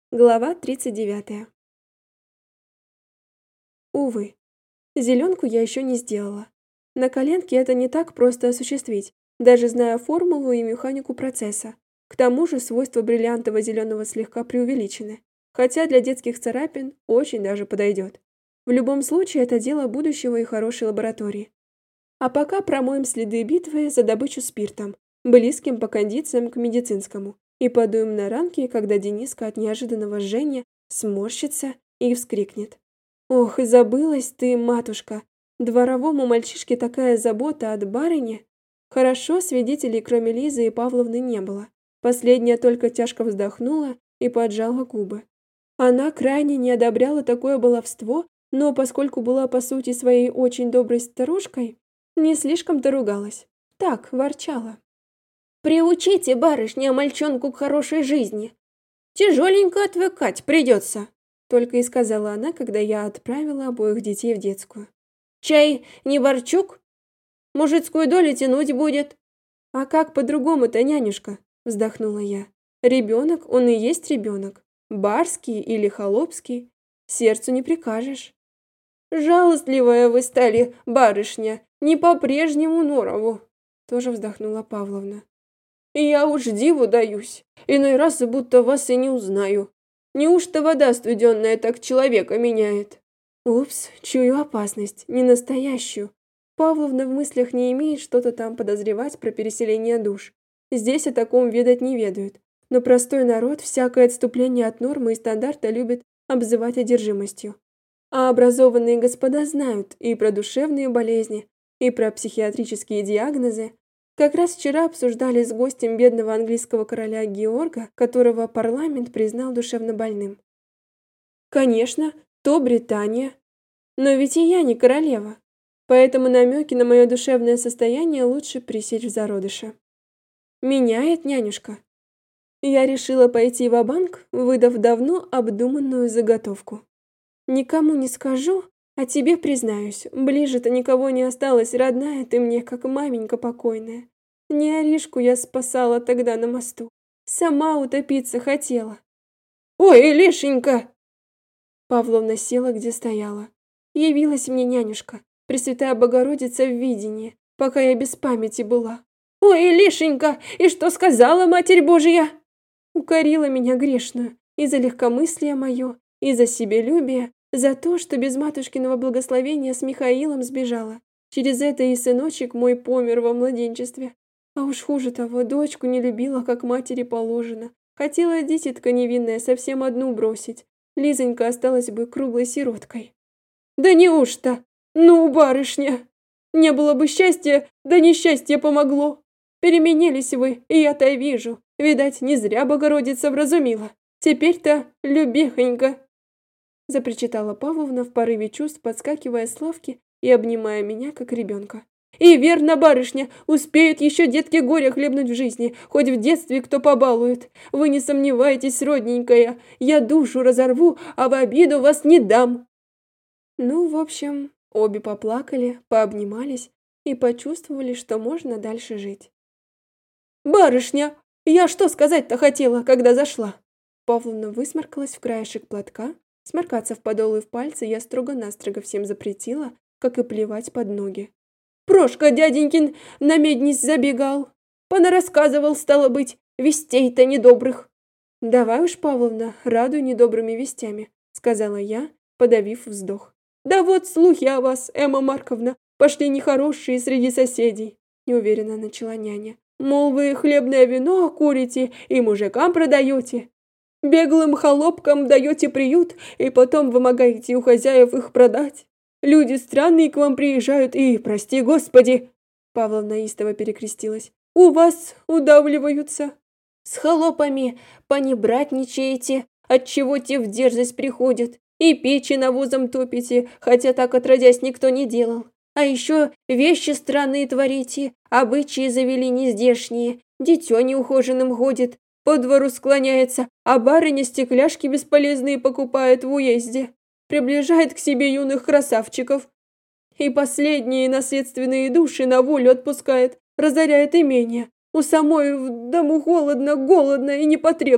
Глава 39. Увы, зеленку я еще не сделала. На коленке это не так просто осуществить, даже зная формулу и механику процесса. К тому же свойства бриллиантово-зеленого слегка преувеличены, хотя для детских царапин очень даже подойдет. В любом случае, это дело будущего и хорошей лаборатории. А пока промоем следы битвы за добычу спиртом, близким по кондициям к медицинскому, и подуем на ранки, когда Дениска от неожиданного жжения сморщится и вскрикнет. «Ох, и забылась ты, матушка! Дворовому мальчишке такая забота от барыни!» Хорошо, свидетелей, кроме Лизы и Павловны, не было. Последняя только тяжко вздохнула и поджала губы. Она крайне не одобряла такое баловство, но поскольку была по сути своей очень доброй старушкой, не слишком-то ругалась. Так, ворчала. «Приучите, барышня, мальчонку к хорошей жизни. Тяжеленько отвыкать придется», только и сказала она, когда я отправила обоих детей в детскую. «Чай не Борчук? Мужицкую долю тянуть будет». «А как по-другому-то, нянюшка?» вздохнула я. «Ребенок, он и есть ребенок. Барский или холопский. Сердцу не прикажешь». «Жалостливая вы стали, барышня, не по-прежнему норову», тоже вздохнула Павловна. «Я уж диву даюсь, иной раз будто вас и не узнаю. Неужто вода студенная так человека меняет?» «Упс, чую опасность, не настоящую. Павловна в мыслях не имеет что-то там подозревать про переселение душ. Здесь о таком ведать не ведают. Но простой народ всякое отступление от нормы и стандарта любит обзывать одержимостью. А образованные господа знают и про душевные болезни, и про психиатрические диагнозы. Как раз вчера обсуждали с гостем бедного английского короля Георга, которого парламент признал душевно больным. Конечно, то Британия. Но ведь и я не королева. Поэтому намеки на мое душевное состояние лучше пресечь в зародыше. Меняет, нянюшка. Я решила пойти ва-банк, выдав давно обдуманную заготовку. Никому не скажу, а тебе признаюсь, ближе-то никого не осталось, родная ты мне, как маменька покойная. Не Аришку я спасала тогда на мосту. Сама утопиться хотела. «Ой, Лешенька!» Павловна села, где стояла. Явилась мне нянюшка, Пресвятая Богородица в видении, пока я без памяти была. «Ой, Лешенька, и что сказала Матерь Божия?» Укорила меня грешную и за легкомыслие мое, и за себелюбие, за то, что без матушкиного благословения с Михаилом сбежала. Через это и сыночек мой помер во младенчестве. А уж хуже того, дочку не любила, как матери положено. Хотела дитятка невинная совсем одну бросить. Лизонька осталась бы круглой сироткой. «Да неужто? Ну, барышня! Не было бы счастья, да несчастье помогло. Переменились вы, и я-то вижу. Видать, не зря Богородица вразумила. Теперь-то, любехонька!» Запричитала Павловна в порыве чувств, подскакивая с лавки и обнимая меня, как ребенка. «И верно, барышня, успеют еще детки горя хлебнуть в жизни, хоть в детстве кто побалует. Вы не сомневайтесь, родненькая, я душу разорву, а в обиду вас не дам». Ну, в общем, обе поплакали, пообнимались и почувствовали, что можно дальше жить. «Барышня, я что сказать-то хотела, когда зашла?» Павловна высморкалась в краешек платка. Сморкаться в подол и в пальцы я строго-настрого всем запретила, как и плевать под ноги. «Прошка дяденькин на меднись забегал. Понарассказывал, стало быть, вестей-то недобрых». «Давай уж, Павловна, радуй недобрыми вестями», сказала я, подавив вздох. «Да вот слухи о вас, Эмма Марковна, пошли нехорошие среди соседей», неуверенно начала няня. «Мол, вы хлебное вино курите и мужикам продаете. Беглым холопкам даете приют и потом вымогаете у хозяев их продать. Люди странные к вам приезжают и, прости господи», Павловна истово перекрестилась, «у вас удавливаются. С холопами понебратничаете, отчего те в дерзость приходят, и печи навозом топите, хотя так отродясь никто не делал. А еще вещи странные творите, обычаи завели нездешние, дитё неухоженным ходит, по двору склоняется, а барыня стекляшки бесполезные покупает в уезде, приближает к себе юных красавчиков. И последние наследственные души на волю отпускает, разоряет имение. У самой в дому холодно, голодно и непотребно.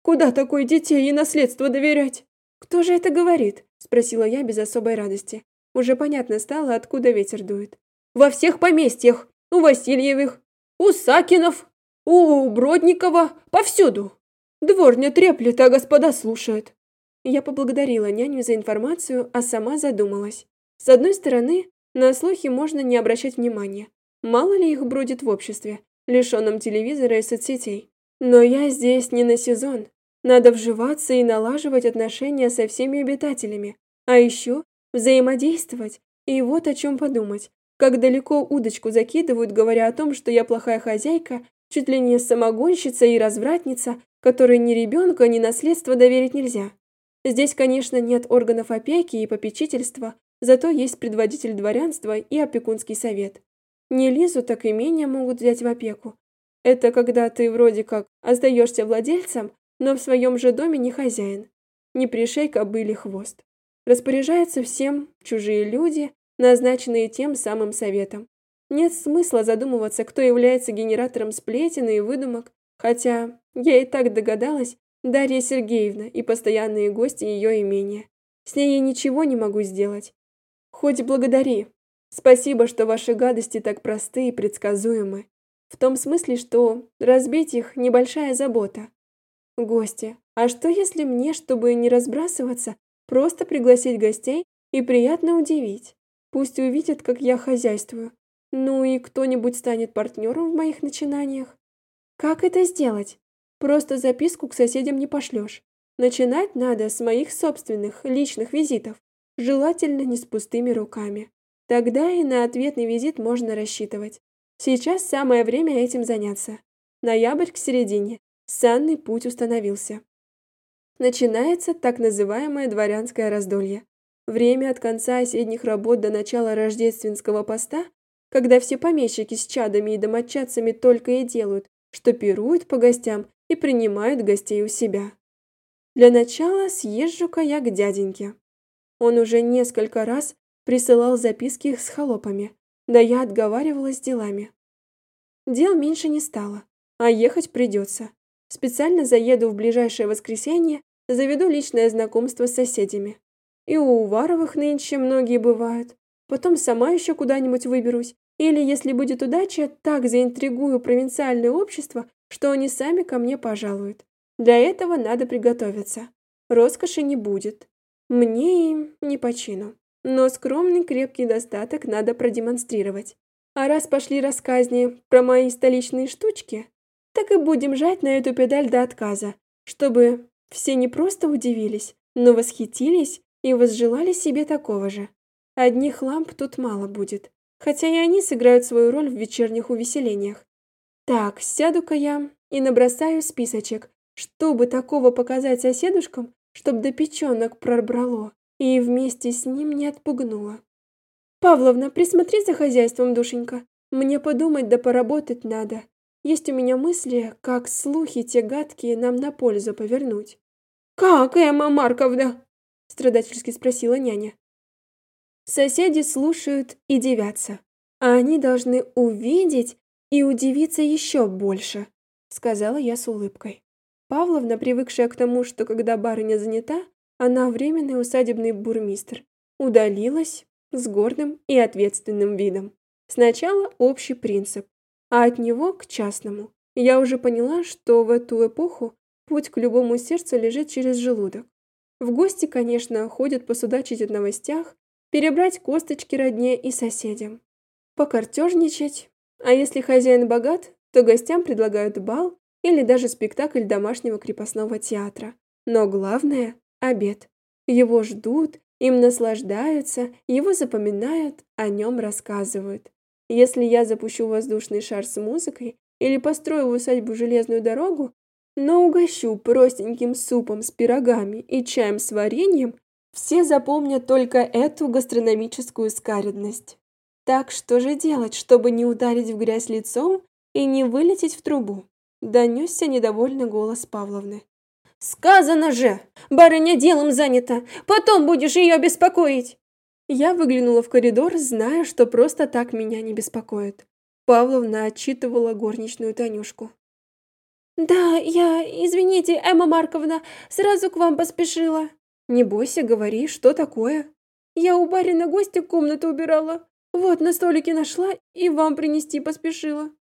Куда такой детей и наследство доверять? Кто же это говорит? Спросила я без особой радости. Уже понятно стало, откуда ветер дует. Во всех поместьях, у Васильевых, у Сакинов, у Бродникова, повсюду. Дворня треплет, а господа слушают. Я поблагодарила няню за информацию, а сама задумалась. С одной стороны, на слухи можно не обращать внимания. Мало ли их бродит в обществе, лишенном телевизора и соцсетей. Но я здесь не на сезон. Надо вживаться и налаживать отношения со всеми обитателями. А еще взаимодействовать. И вот о чем подумать. Как далеко удочку закидывают, говоря о том, что я плохая хозяйка, чуть ли не самогонщица и развратница, которой ни ребенка, ни наследство доверить нельзя. Здесь, конечно, нет органов опеки и попечительства, зато есть предводитель дворянства и опекунский совет. Не Лизу, так имение могут взять в опеку. Это когда ты вроде как остаешься владельцем, но в своем же доме не хозяин. Не пришей кобыле хвост. Распоряжаются всем чужие люди, назначенные тем самым советом. Нет смысла задумываться, кто является генератором сплетен и выдумок, хотя я и так догадалась, Дарья Сергеевна и постоянные гости ее имения. С ней я ничего не могу сделать. Хоть благодари. Спасибо, что ваши гадости так просты и предсказуемы. В том смысле, что разбить их – небольшая забота. Гости. А что если мне, чтобы не разбрасываться, просто пригласить гостей и приятно удивить? Пусть увидят, как я хозяйствую. Ну и кто-нибудь станет партнером в моих начинаниях. Как это сделать? Просто записку к соседям не пошлешь. Начинать надо с моих собственных, личных визитов. Желательно не с пустыми руками. Тогда и на ответный визит можно рассчитывать. Сейчас самое время этим заняться. Ноябрь к середине. Санный путь установился. Начинается так называемое дворянское раздолье. Время от конца осенних работ до начала рождественского поста, когда все помещики с чадами и домочадцами только и делают, что пируют по гостям и принимают гостей у себя. Для начала съезжу-ка я к дяденьке. Он уже несколько раз присылал записки с холопами, да я отговаривалась делами. Дел меньше не стало, а ехать придется. Специально заеду в ближайшее воскресенье, заведу личное знакомство с соседями. И у Уваровых нынче многие бывают. Потом сама еще куда-нибудь выберусь. Или, если будет удача, так заинтригую провинциальное общество, что они сами ко мне пожалуют. Для этого надо приготовиться. Роскоши не будет. Мне им не по чину. Но скромный крепкий достаток надо продемонстрировать. А раз пошли рассказни про мои столичные штучки, так и будем жать на эту педаль до отказа, чтобы все не просто удивились, но восхитились и возжелали себе такого же. Одних ламп тут мало будет, хотя и они сыграют свою роль в вечерних увеселениях. Так, сяду-ка я и набросаю списочек, чтобы такого показать соседушкам, чтоб до печенок пробрало и вместе с ним не отпугнуло. Павловна, присмотри за хозяйством, душенька. Мне подумать да поработать надо. Есть у меня мысли, как слухи те гадкие нам на пользу повернуть. «Как, Эмма Марковна?» – страдательски спросила няня. Соседи слушают и дивятся, а они должны увидеть и удивиться еще больше, сказала я с улыбкой. Павловна, привыкшая к тому, что когда барыня занята, она временный усадебный бурмистр, удалилась с гордым и ответственным видом. Сначала общий принцип, а от него к частному. Я уже поняла, что в эту эпоху путь к любому сердцу лежит через желудок. В гости, конечно, ходят посудачить о новостях, перебрать косточки родне и соседям, покартежничать, а если хозяин богат, то гостям предлагают бал или даже спектакль домашнего крепостного театра. Но главное – обед. Его ждут, им наслаждаются, его запоминают, о нем рассказывают. Если я запущу воздушный шар с музыкой или построю в усадьбу железную дорогу, но угощу простеньким супом с пирогами и чаем с вареньем, все запомнят только эту гастрономическую скаредность. Так что же делать, чтобы не ударить в грязь лицом и не вылететь в трубу? Донесся недовольный голос Павловны. «Сказано же! Барыня делом занята! Потом будешь ее беспокоить!» Я выглянула в коридор, зная, что просто так меня не беспокоит. Павловна отчитывала горничную Танюшку. Да, извините, Эмма Марковна, сразу к вам поспешила. Не бойся, говори, что такое? Я у барина гостя комнату убирала. Вот на столике нашла и вам принести поспешила.